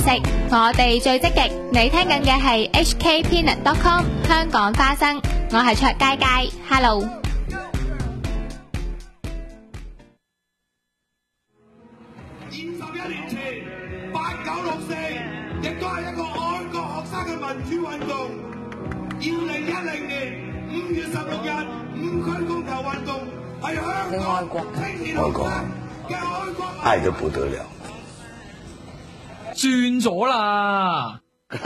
食，我哋最積極。你聽緊嘅係 hkpeanut.com 香港花生，我係卓佳佳 ，Hello。 21年前8964亦都係一個愛國學生嘅民主運動。2010年5月16日5區公投運動係香港青年學生嘅愛國， 愛得不得了。 轉咗啦！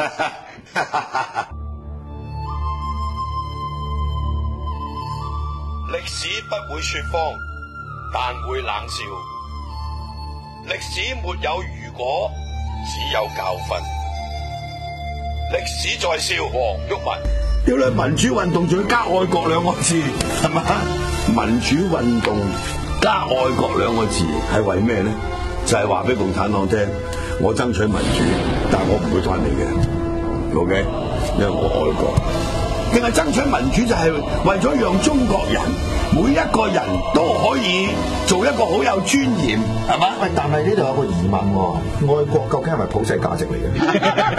歷史不會說謊，但會冷笑。歷史沒有如果，只有教訓。歷史在笑，黃毓民。 屌你，民主運動仲要加愛國兩個字，係嘛？民主運動加愛國兩個字係為咩咧？就係話俾共產黨聽，我爭取民主，但係我唔會翻嚟嘅。OK，因為我愛國。定係爭取民主就係為咗讓中國人每一個人都可以做一個好有尊嚴，係嘛？ 喂，但係呢度有個疑問喎，愛國究竟係咪普世價值嚟嘅？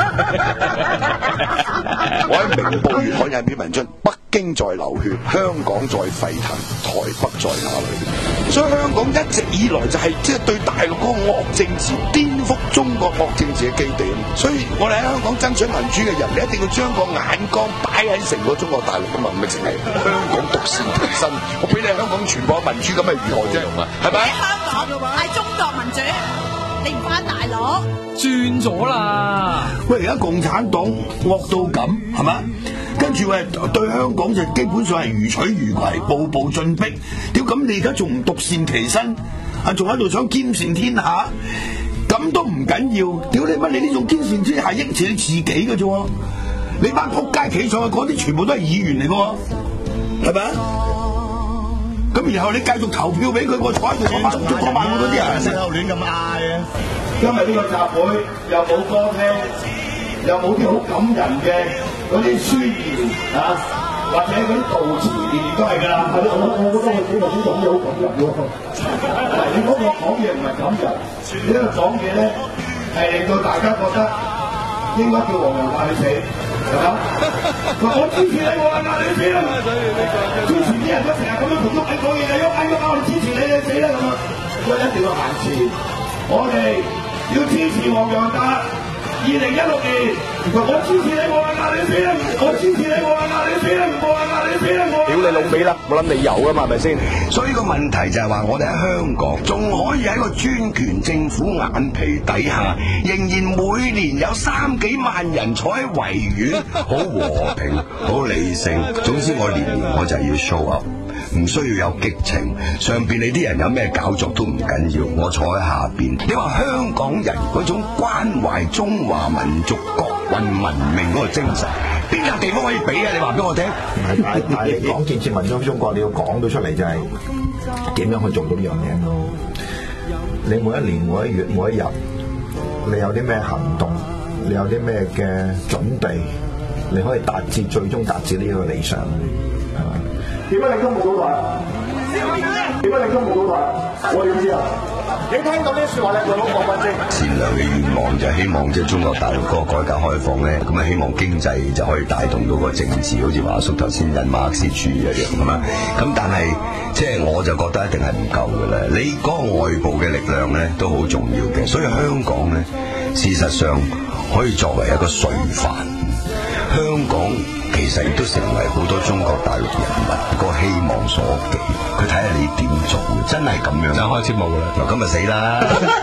我喺明報月刊有篇文章，北京在流血，香港在沸騰，台北在哪裏？所以香港一直以來就係即係對大陸嗰個惡政治、顛覆中國惡政治嘅基地。所以我哋喺香港爭取民主嘅人，你一定要將個眼光擺喺成個中國大陸噶嘛，唔係淨係香港獨善其身。我俾你香港傳播民主咁係如何啫？係咪？ 香港係中國民主，你唔翻大陸？ 轉咗啦！ 喂，而家共產黨惡到咁，係咪？跟住喂對香港就基本上係如取如攜，步步進逼。屌咁你而家仲唔獨善其身？啊，仲喺度想兼善天下？咁都唔緊要。屌你乜？你呢種兼善天下益住你自己嘅啫。你班仆街企上去嗰啲全部都係議員嚟嘅，係咪啊？咁然後你繼續投票俾佢，我坐喺度講埋嗰啲人， 喺度亂咁嗌啊！ 今日呢個集會又冇歌聽，又冇啲好感人嘅嗰啲宣言啊，或者嗰啲悼詞，年年都係㗎啦。我覺得佢幾個呢種嘢好感人喎。你嗰個講嘢唔係感人，你呢個講嘢咧係令到大家覺得應該叫黃人話你死，係嘛？我支持你，我話你死啦！之前啲人都成日咁樣同喐你講嘢，喐我支持你，你死啦咁啊！所以一定要行前，我哋要支持黃洋達。2016年，我支持你，我話你死啦！我支持你，我話你死啦！我話你死啦！ 屌你老味啦！我諗你有噶嘛，係咪先？所以個問題就係話，我哋喺香港仲可以喺個專權政府眼皮底下，仍然每年有3幾萬人坐喺維園，好和平、好理性。總之我年年我就係要 show up。唔需要有激情，上邊你啲人有咩搞作都唔緊要，我坐喺下邊。你話香港人嗰種關懷中華民族國運文明嗰個精神，邊個地方可以比啊？你話俾我聽。 但係你講建設民主中國，你要講到出嚟就係點樣去做到呢樣嘢？你每一年、每一月、每一日，你有啲咩行動？你有啲咩嘅準備？你可以最終達至呢個理想，係嘛？ 點解你都冇到台？點解你都冇到台？我點知啊？你聽到呢啲説話咧，佢攞過分先。 善良嘅願望就係希望即係中國大陸嗰個改革開放咧，咁啊希望經濟就可以帶動到個政治，好似華叔頭先引馬克思主義一樣咁啊。咁但係即係我就覺得一定係唔夠嘅啦。你嗰個外部嘅力量咧都好重要嘅，所以香港咧事實上可以作為一個垂範。香港其實亦都成為好多中國大陸人民個希望所寄，佢睇下你點做，真係咁樣。就開節目啦，嗱今日死啦！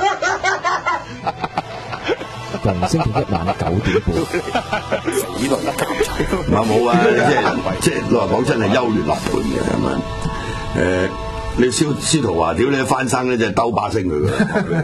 逢星期一晚9點半， 死落一嚿柴。冇啊，即係老實講真係優劣立判嘅咁啊。你司徒華屌你翻生咧，就兜巴星佢㗎。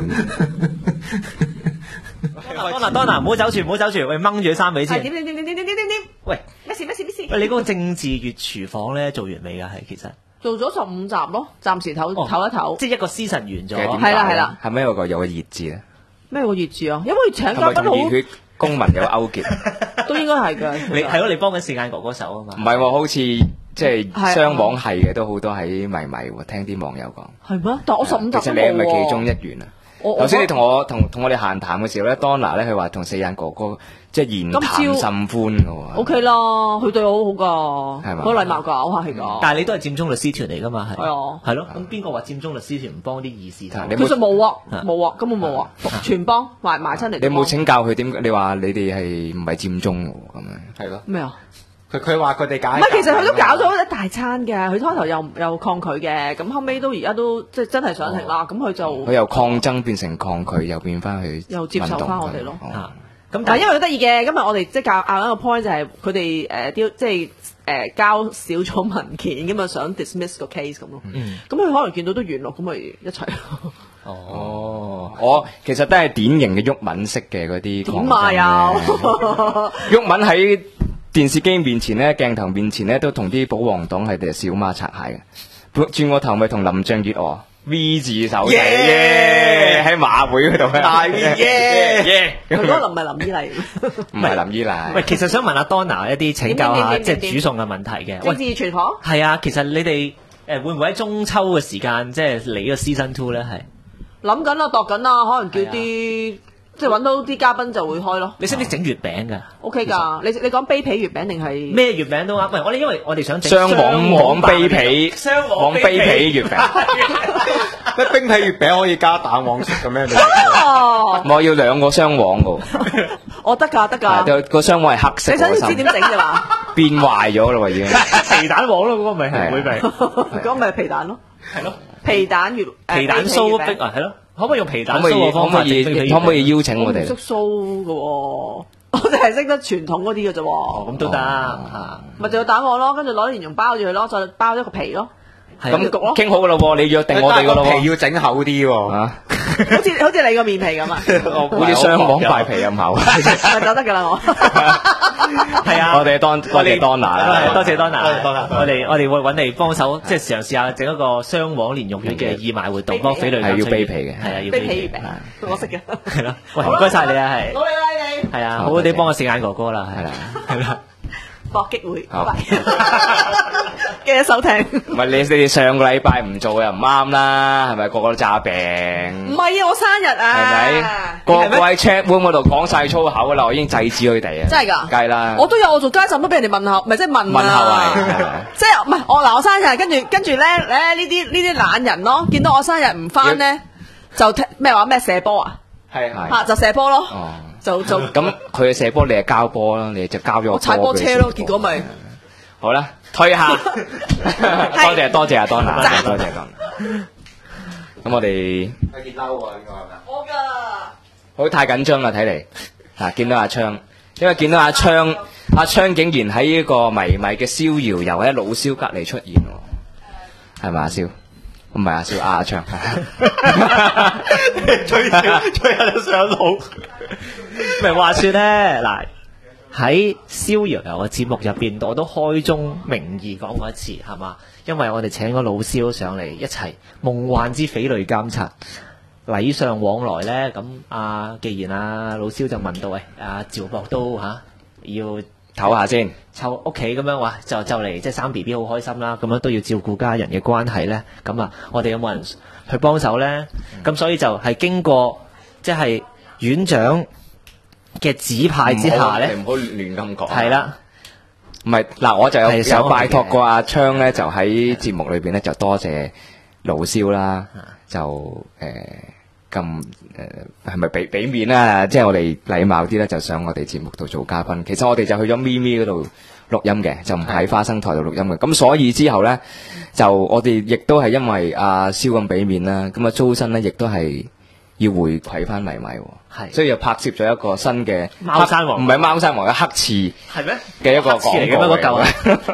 當然唔好走住，唔好走住，喂掹住衫尾先。 點？ 喂，咩事？喂，你嗰個政治月廚房咧做完未㗎？係其實做咗15集咯，暫時唞一唞。 即係一個 season 完咗。 係啦。 係咪有個熱字咧？ 咩個熱字啊？因為請嘉賓好。 係咪同熱血公民有勾結？ 都應該係㗎。 你係咯，你幫緊時間哥哥手啊嘛。 唔係喎，好似即係雙網係嘅，都好多喺迷喎，聽啲網友講。 係咩？但我15集都冇喎。 其實你係咪其中一員啊？ 頭先你同我哋閒談嘅時候咧，Donna 咧佢話同四眼哥哥即係言談甚歡嘅喎。 O K 啦，佢對我好好噶， 係嘛？ 好禮貌噶，好客氣噶。 但係你都係佔中律師團嚟㗎嘛？係啊， 係咯。咁邊個話佔中律師團唔幫啲義士？ 其實冇啊，冇啊，根本冇啊，全幫埋親嚟。 你冇請教佢點？你話你哋係唔係佔中咁樣？ 係咯。 咩啊？ 佢話佢哋解。 唔係，其實佢都搞咗一大餐嘅。佢開頭又抗拒嘅，咁後尾都而家都即係真係上庭啦。咁佢就佢由抗爭變成抗拒，又變翻去又接受翻我哋咯。 咁但係因為好得意嘅，今日我哋即係拗一個 point 就係佢哋即係交少咗文件咁啊，想 dismiss 個 case 咁咯。咁佢可能見到都完咯，咁咪一齊。 我其實都係典型嘅毓民式嘅嗰啲點啊又？ 毓民喺電視機面前咧，鏡頭面前咧，都同啲保皇黨係小馬擦鞋嘅。轉個頭咪同林鄭月娥 V 字手勢喺馬會嗰度大 V 佢嗰個唔係林依麗， 唔係林依麗。 喂，其實想問阿 Donna 一啲請教下即係煮餸嘅問題嘅。 政治傳房係啊，其實你哋會唔會喺中秋嘅時間即係嚟個 Season 2咧？係諗緊啦，度緊啦，可能叫啲。即係揾到啲嘉賓就會開咯。 你識唔識整月餅㗎 ？OK 㗎。你講卑鄙月餅定係咩月餅都啱。喂，因為我哋想整雙黃卑鄙， 雙黃卑鄙月餅。 咩冰皮月餅可以加蛋黃色嘅咩？ 我要兩個雙黃㗎。 我得㗎。 個雙黃係黑色。 你想知點整啫嘛？ 變壞咗啦喎已經。 皮蛋黃咯，嗰個咪係會咪？ 嗰個咪皮蛋咯。係咯。皮蛋酥餅啊，係咯。可唔可以用皮蛋酥嘅方法？ 可唔可以邀請我哋？ 我唔識酥嘅喎，我淨係識得傳統嗰啲嘅啫喎。 哦，咁都得嚇。咪就要蛋黃咯，跟住攞蓮蓉包住佢咯，再包一個皮咯。 咁傾好噶咯喎，你約定我哋噶咯喎。 皮要整厚啲喎， 好似你個面皮咁啊， 好似雙黃塊皮咁厚， 咪就得㗎啦我。 係啊， 我哋多謝 Donna 啦， 多謝 Donna，我哋會揾你幫手，即係嘗試下整一個雙黃蓮蓉月嘅義賣活動，幫匪類係要卑鄙嘅， 係啊，要卑鄙月餅，我識嘅。 係咯，喂，唔該晒你啊，係。 努力啦你。 係啊，好好地幫我四眼哥哥啦，係啦，係啦。 搏擊會，拜拜。記得收聽。 唔係你哋上個禮拜唔做又唔啱啦，係咪個個都詐病？ 唔係啊，我生日啊。 係咪？個個喺 chat room 嗰度講晒粗口啦，我已經制止佢哋啊。 真係㗎？ 梗係啦。 我都有，我做家陣都俾人哋問候，唔係即係問候啊。 即係唔係我生日，跟住咧呢啲懶人咯，見到我生日唔翻咧，就咩話咩射波啊？ 係嚇就射波咯。就咁佢嘅射波，你係交波啦，你就交咗個波。 我踩波車咯，結果咪好啦，退下。多謝阿 Donna， 多謝 Donna。咁我哋有件褸喎，呢個係咪？ 我㗎。 好太緊張啦，睇嚟嗱，見到阿昌，因為見到阿昌竟然喺呢個迷迷嘅逍遙遊喺老蕭隔離出現喎，係咪阿蕭？唔係阿蕭，阿昌。 吹下就上腦。咪話說咧，嗱喺逍遙遊嘅節目入邊，我都開宗明義講過一次，係嘛？因為我哋請個老蕭上嚟一齊夢幻之匪類監察，禮尚往來咧。咁既然老蕭就問到，喂，趙博都要唞下先， 湊屋企咁樣，哇，就嚟即係生 BB 好開心啦，咁樣都要照顧家人嘅關係咧。咁我哋有冇人去幫手咧？咁所以就係經過即係院長嘅指派之下咧， 你唔好亂咁講。 係啦， 唔係嗱，我就有拜託過阿昌咧，就喺節目裏邊咧就多謝老蕭啦，就咁係咪俾面啦？即係我哋禮貌啲咧，就上我哋節目度做嘉賓。其實我哋就去咗咪咪嗰度錄音嘅，就唔喺花生台度錄音嘅。咁所以之後咧，就我哋亦都係因為阿蕭咁俾面啦，咁周身咧亦都係要回饋翻迷迷，係，所以又拍攝咗一個新嘅貓山王， 唔係貓山王嘅黑刺，係咩嘅一個廣告嚟嘅。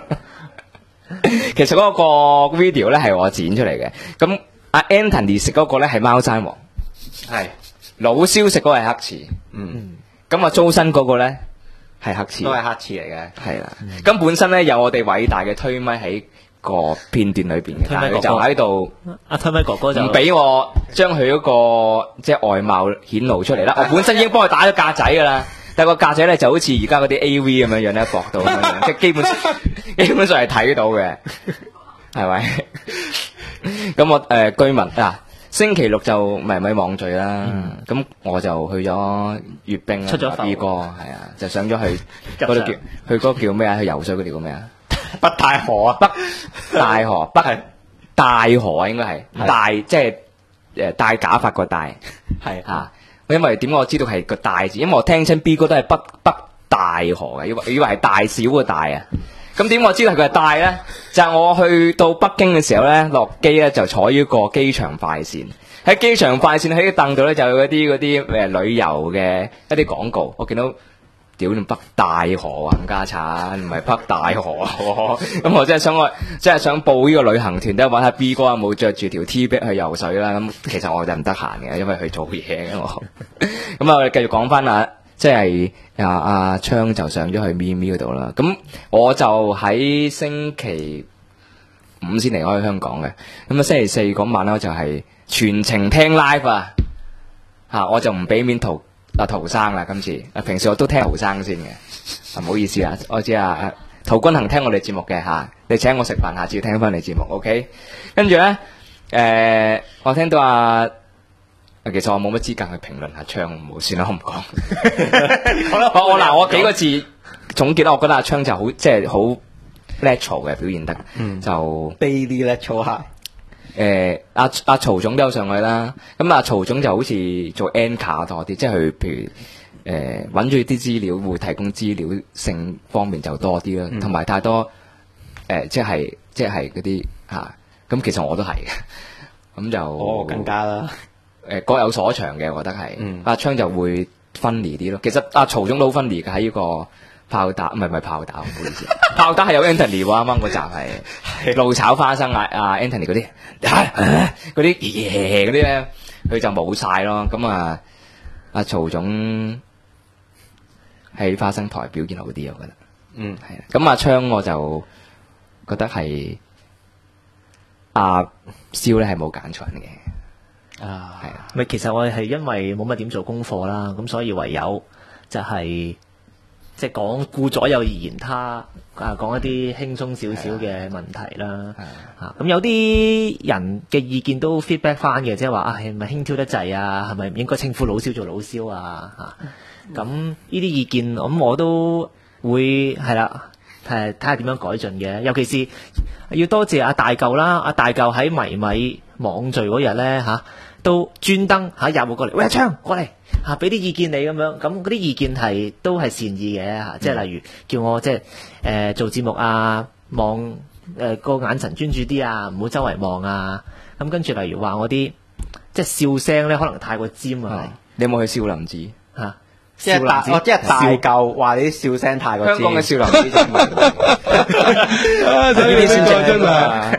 其實嗰個 video 咧係我剪出嚟嘅，咁阿 Anthony 食嗰個咧係貓山王，係老蕭食嗰個係黑刺，咁周身嗰個咧係黑刺， 都係黑刺嚟嘅， 係啦。咁本身咧有我哋偉大嘅推咪喺個片段裏邊嘅，但係就喺度阿推咪哥哥就唔俾我將佢嗰個即係外貌顯露出嚟啦。我本身已經幫佢打咗格仔噶啦，但係個格仔咧就好似而家嗰啲 AV 咁樣樣咧薄到咁樣，即係基本上係睇到嘅，係咪？咁我居民星期六就迷迷網聚啦，咁我就去咗閱兵出咗 B 哥，係啊，就上咗去嗰度去嗰個叫咩啊？去游水嗰條叫咩啊？ 北大河啊， 北大河啊，應該係大，即係戴假髮個戴， 係嚇。因為點解我知道係個大字？因為我聽親 B 哥都係北大河嘅，以為係大小個大啊。咁點我知道佢係大咧？就係我去到北京嘅時候咧，落機咧就坐呢個機場快線。喺機場快線喺啲凳度咧就有嗰啲旅遊嘅一啲廣告，我見到屌你北大河啊，冚家鏟唔係北大河啊！咁我真係想報呢個旅行團，都揾下 B 哥有冇着住條 T 恤去游水啦。咁其實我就唔得閒嘅，因為去做嘢嘅我。咁我哋繼續講翻啊。即係阿昌就上咗去咪咪嗰度啦，咁我就喺星期五先離開香港嘅，咁啊星期四嗰晚咧就係全程聽 live 啊，我就唔俾面陶生啦，今次平時我都聽陶生先嘅，唔好意思啊，我知啊，陶君行聽我哋節目嘅你請我食飯，下次要聽翻你節目 ，OK？ 跟住咧我聽到其實我冇乜資格去評論阿昌，唔好算啦，我唔講。我幾個字總結啦，我覺得阿昌就好即係好 natural 嘅表現得，就 daily natural 阿曹總都有上去啦，咁阿曹總就好似做 anchor 多啲，即係佢譬如揾咗啲資料，會提供資料性方面就多啲啦，同埋太多即係嗰啲咁其實我都係嘅，咁就更加啦。 各有所長嘅，我覺得係。阿昌就會分離啲咯。其實阿曹總都好分離嘅喺呢個炮打，唔係炮打，唔好意思。炮打係有 Anthony 喎，啱啱嗰集係怒炒花生Anthony 嗰啲嗰啲嗰啲咧，佢就冇晒咯。咁阿曹總喺花生台表現好啲，我覺得。係。咁阿昌我就覺得係阿蕭咧係冇揀錯人嘅。係啊， 咪其實我係因為冇乜點做功課啦，咁所以唯有就係即係講顧左右而言他，講一啲輕鬆少少嘅問題啦。咁有啲人嘅意見都 feedback 翻嘅，即係話係咪輕佻得滯啊？係咪唔應該稱呼老蕭做老蕭啊？咁呢啲意見，咁我都會係啦，睇下點樣改進嘅。尤其是要多謝阿大舊啦，阿大舊喺迷米網聚嗰日咧都專登入我過嚟，喂阿昌過嚟俾啲意見你咁樣，咁嗰啲意見都係善意嘅即係例如叫我即係做節目望個眼神專注啲唔好周圍望咁跟住例如話我啲即係笑聲咧可能太過尖你有冇去少林寺即係大嚿話你啲笑聲太過尖。 香港嘅少林寺真係呢啲先正真係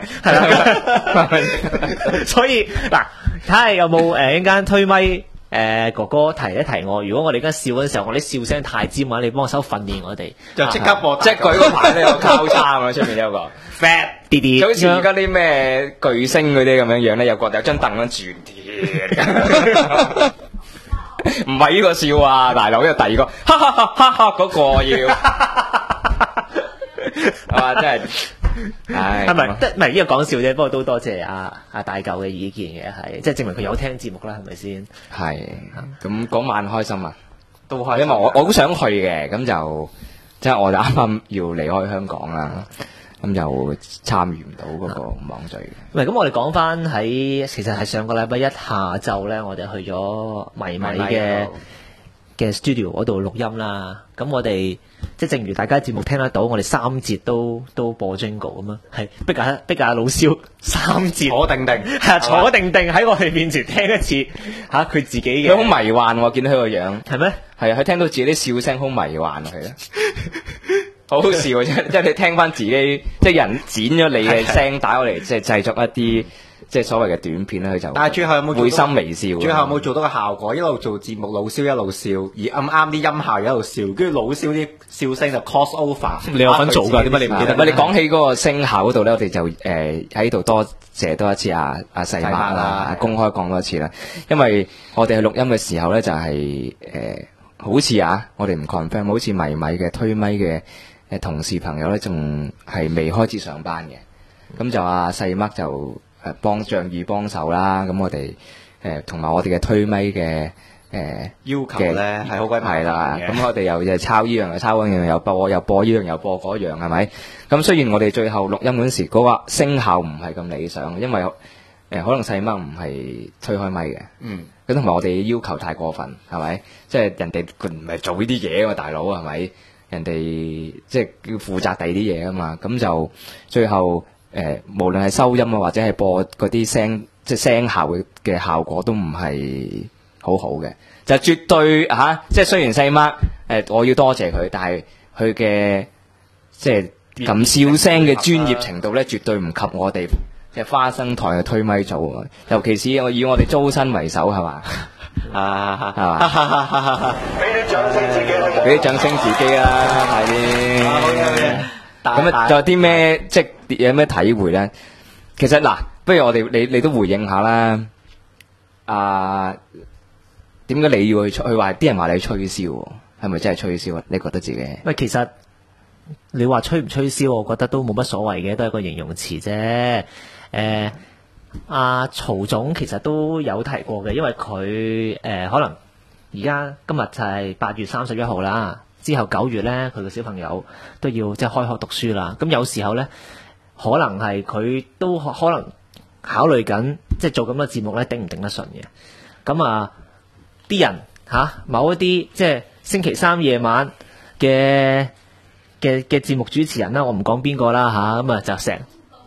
係所以嗱。睇下有冇一陣間推咪哥哥提一提我，如果我哋而家笑嗰陣時候，我啲笑聲太尖嘅話，你幫我手訓練我哋， 就即刻播， 即係舉個牌咧有交叉啊，出面有個 fat 啲啲，就好似而家啲咩巨星嗰啲咁樣樣咧，有張凳咁轉貼，唔係呢個笑啊，大佬，呢個第二個，哈哈哈哈哈嗰個要，係嘛，真係。係咪？唔係呢個講笑啫，不過都多謝阿大舊嘅意見嘅，係即係證明佢有聽節目啦，係咪先？係咁嗰晚開心啊，都開心，因為我好想去嘅，咁就即係我就啱啱要離開香港啦，咁就參與唔到嗰個網聚嘅。唔係咁，我哋講翻喺其實係上個禮拜一下晝咧，我哋去咗迷米嘅 studio 嗰度錄音啦。咁我哋即係正如大家節目聽得到，我哋3節都播 jingle 咁啊，係逼下老蕭3節坐定定，坐定定喺我哋面前聽一次佢自己嘅。佢好迷幻喎，見到佢個樣係咩？係啊，佢聽到自己啲笑聲好迷幻係啊，好好笑即係你聽翻自己，即係人剪咗你嘅聲打過嚟，即係製作一啲。即係所謂嘅短片咧，佢就但係最後有冇會心微笑？最後有冇做到個效果？一路做節目，老蕭一路笑，而啱啲音效一路笑，跟住老蕭啲笑聲就 cross over。你有份做㗎？點解你唔記得？你講起嗰個聲效嗰度咧，我哋就喺度多謝多一次阿細麥啦，公開講多一次啦。因為我哋去錄音嘅時候咧，就係好似我哋唔 confirm，好似迷米嘅推咪嘅同事朋友咧，仲係未開始上班嘅。咁就阿細麥就仗義幫手啦。咁我哋同埋我哋嘅推咪嘅要求咧係好鬼麻煩嘅。 係啦，咁我哋又抄依樣又抄嗰樣，又播依樣又播嗰樣，係咪？咁雖然我哋最後錄音嗰時嗰個聲效唔係咁理想，因為可能細麥唔係推開咪嘅。咁同埋我哋要求太過分，係咪？即係人哋佢唔係做呢啲嘢啊，大佬係咪？人哋即係要負責第二啲嘢啊嘛。咁就最後無論係收音啊，或者係播嗰啲聲，即係聲效嘅效果都唔係好好嘅。就絕對即係雖然細麥我要多謝佢，但係佢嘅即係咁笑聲嘅專業程度咧，絕對唔及我哋嘅花生台嘅推咪做啊！尤其是以我哋租身為首，係嘛？係嘛？俾啲掌聲自己啦，快啲！咁啊，仲有啲咩即係有咩體會咧？其實嗱，不如我哋你都回應下啦。點解你要去話啲人話你吹簫？係咪真係吹簫啊？你覺得自己？ 喂，其實你話吹唔吹簫，我覺得都冇乜所謂嘅，都係個形容詞啫。阿曹總其實都有提過嘅，因為佢可能而家今日就係8月31號啦，之後9月咧，佢個小朋友都要即係開學讀書啦。咁有時候咧，可能係佢都可能考慮緊，即係做咁多節目咧，頂唔頂得順嘅。咁啲人某一啲即係星期三夜晚嘅節目主持人啦，我唔講邊個啦咁就成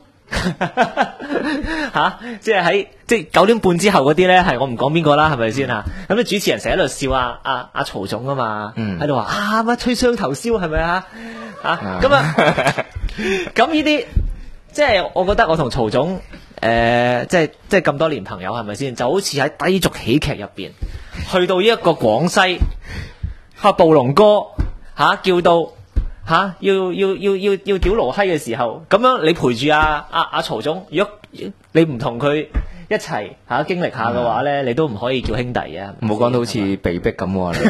即係9點半之後嗰啲咧，係我唔講邊個啦，係咪先咁啲主持人成日喺度笑阿曹總啊嘛，喺度話乜吹雙頭簫係咪咁咁呢啲即係我覺得我同曹總即係咁多年朋友係咪先，就好似喺低俗喜劇入邊去到一個廣西暴龍哥叫到要屌羅閪嘅時候，咁樣你陪住阿曹總，如果你唔同佢一齊經歷下嘅話咧，你都唔可以叫兄弟嘅。 唔好講到好似被逼咁喎。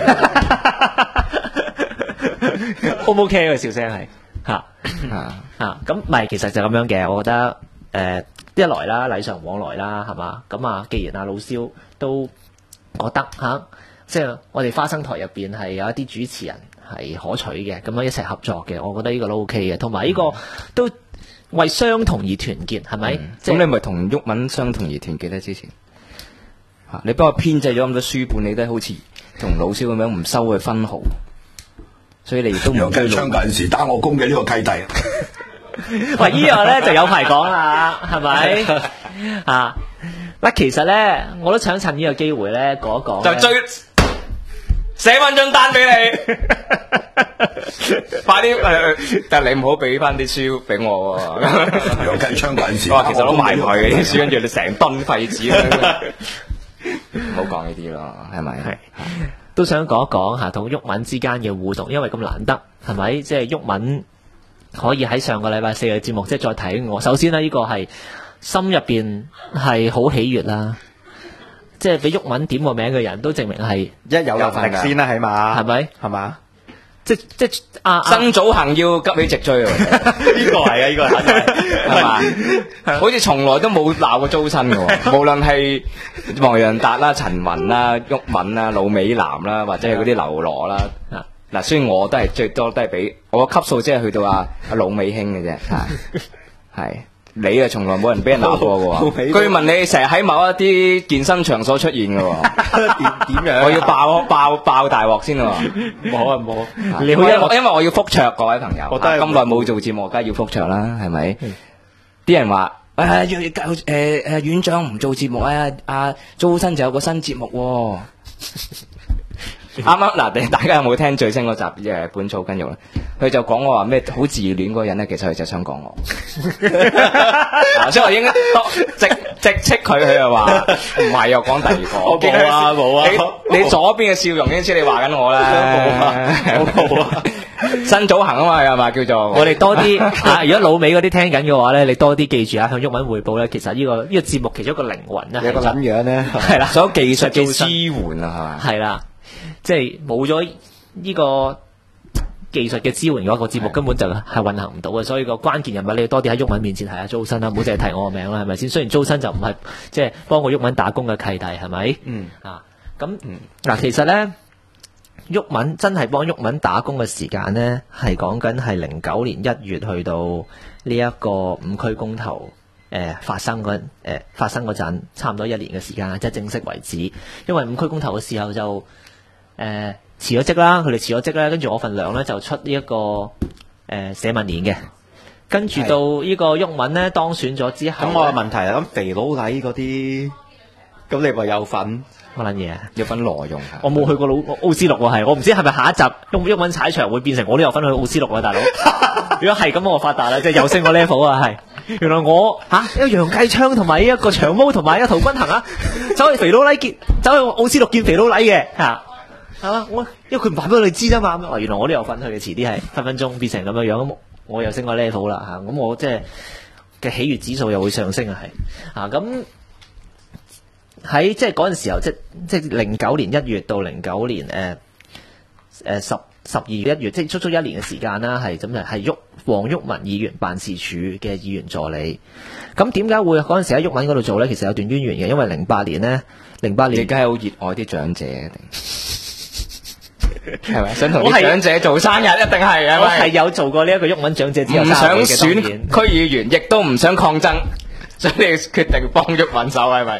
O 唔 OK 嘅笑聲係咁唔係，其實就咁樣嘅。我覺得一來啦，禮尚往來啦，係嘛？咁既然阿老蕭都覺得即係我哋花生台入邊係有一啲主持人係可取嘅，咁樣一齊合作嘅，我覺得呢個都 OK 嘅，同埋呢個都為相同而團結，係咪？ 咁你咪同毓民相同而團結咧？之前你幫我編製咗咁多書本，你都好似同老蕭咁樣唔收佢分毫，所以你亦都楊繼昌嗰陣時打我工嘅呢個契弟。 喂，呢樣咧就有排講啦，係咪？其實咧，我都想趁呢個機會咧講一講， 就最寫翻張單俾你，快啲但你唔好俾翻啲書俾我喎。 楊繼昌嗰陣時， 我話其實都賣佢嘅啲書，跟住你成噸廢紙，唔好講呢啲咯，係咪？係都想講一講同毓民之間嘅互動，因為咁難得，係咪？即係毓民可以喺上個禮拜4嘅節目，即係再睇我。首先呢，呢個係心入邊係好喜悅啦。即係俾毓民點個名嘅人都證明係一有能力先啦，起碼係咪？ 係嘛？ 即曾祖恒要急起直追喎， 呢個係啊，呢個係嘛？好似從來都冇鬧過租親嘅喎，無論係黃洋達啦、陳雲啦、毓民啦、老美男啦，或者係嗰啲流羅啦。嗱，雖然我都係最多都係俾我個級數，即係去到阿老美興嘅啫，係。你從來冇人俾人鬧過嘅喎，據聞你成日喺某一啲健身場所出現嘅喎，點樣？我要爆大鑊先喎， 冇， 因為我要覆桌，各位朋友，咁耐冇做節目，梗係要覆桌啦，係咪？啲人話院長唔做節目阿租新就有個新節目喎。啱啱嗱，大家有冇聽最新嗰集《本草根肉》咧？佢就講我話咩好自戀嗰個人咧，其實佢就想講我，所以我應該直斥佢就話唔係又講第二個。我冇啊，你左邊嘅笑容已經知你話緊我啦。冇啊，新祖行啊嘛，係嘛叫做。 我哋多啲如果老美嗰啲聽緊嘅話咧，你多啲記住向毓民匯報咧。其實呢個節目其中一個靈魂咧， 有個撚樣咧， 係啦， 所有技術嘅支援啊，係嘛， 係啦。即係冇咗呢個技術嘅支援嘅話，個節目根本就係運行唔到嘅。所以個關鍵人物你要多啲喺毓民面前提下周身啦，唔好淨係提我個名啦，係咪先？雖然周身就唔係即係幫個毓民打工嘅契弟，係咪？咁嗱，其實咧，毓民真係幫毓民打工嘅時間咧，係講緊係09年1月去到呢一個5區公投發生嗰陣，差唔多1年嘅時間，即係正式為止。因為5區公投嘅時候就辭咗職啦，佢哋辭咗職咧，跟住我份糧咧就出呢一個社民連嘅，跟住到呢個毓民咧當選咗之後， 咁我有問題啦，咁肥佬黎嗰啲，咁你咪有份？ 乜撚嘢啊？ 有份挪用啊？ 我冇去過奧斯陸喎，係我唔知係咪下一集毓民踩場會變成我都有份去奧斯陸啊，大佬！如果係咁，我發達啦，即係又升個 level 啊，係原來我一個楊繼昌同埋一個長毛同埋一個陶君行啊，走去肥佬黎走去奧斯陸見肥佬黎嘅嚇。係嘛？因為佢唔話俾我哋知啫嘛。原來我都有份去嘅，遲啲係分分鐘變成咁樣樣，咁我又升個 level 啦嚇。咁我即係嘅喜悅指數又會上升啊，係咁喺即係嗰陣時候，即係09年1月到09年12月1月，即係足足1年嘅時間啦，係咁就係黃毓民議員辦事處嘅議員助理。咁點解會嗰陣時喺毓民嗰度做咧？其實有段淵源嘅，因為08年咧，08年你梗係好熱愛啲長者定？係咪想同啲長者做生日？一定係啊！ 我係有做過呢一個毓民長者之友， 唔想選區議員，亦都唔想抗爭，所以你決定幫毓民手係咪？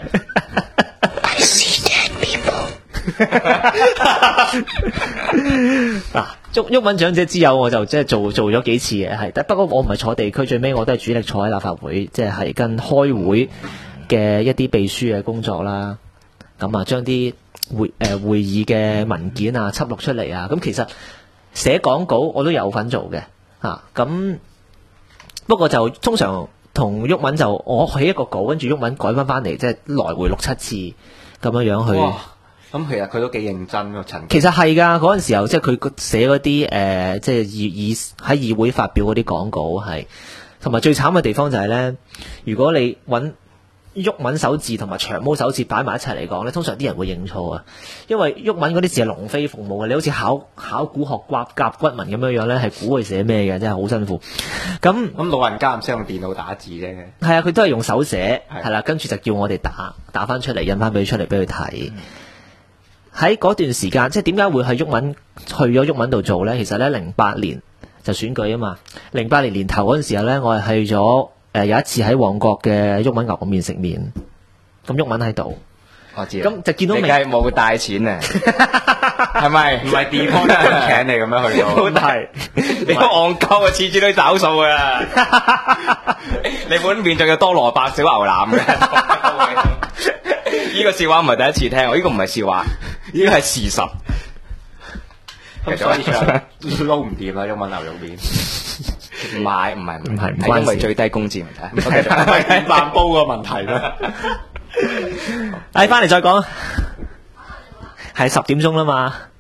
嗱，毓民長者之友我就即係做咗幾次嘅，係，不過我唔係坐地區，最尾我都係主力坐喺立法會，即係跟開會嘅一啲秘書嘅工作啦。咁啊，將啲會議嘅文件啊輯錄出嚟啊，咁其實寫廣告我都有份做嘅嚇。咁不過就通常同毓民就我起一個稿，跟住毓民改翻嚟，即係來回6-7次咁樣樣去。 咁其實佢都幾認真喎， 其實係㗎，嗰陣時候即係佢寫嗰啲即係喺議會發表嗰啲廣告係，同埋最慘嘅地方就係咧，如果你揾毓民手字同埋長毛手字擺埋一齊嚟講咧，通常啲人會認錯啊，因為毓民嗰啲字係龍飛鳳舞嘅，你好似考古學甲骨文咁樣樣咧，係估佢寫咩嘅，真係好辛苦。咁老人家唔識用電腦打字啫。 係啊，佢都係用手寫，係啦，跟住就叫我哋打翻出嚟，印翻俾佢出嚟俾佢睇。喺嗰段時間，即係點解會去咗毓民度做咧？其實咧08年就選舉啊嘛，08年年頭嗰陣時候咧，我係去咗有一次喺旺角嘅毓民牛肉麵食麵，咁毓民喺度， 我知。 咁就見到你梗係冇帶錢啊？係咪？ 唔係地方請你咁樣去到？ 冇帶，你都戇鳩啊！次次都找數啊！你碗麵仲要多蘿蔔少牛腩嘅。呢個笑話唔係第一次聽，呢個唔係笑話，呢個係事實。 咁所以就撈唔掂啦，毓民牛肉麵。 唔係因為最低工資問題， 係電飯煲個問題啦。 翻嚟再講，係10點鐘啦嘛。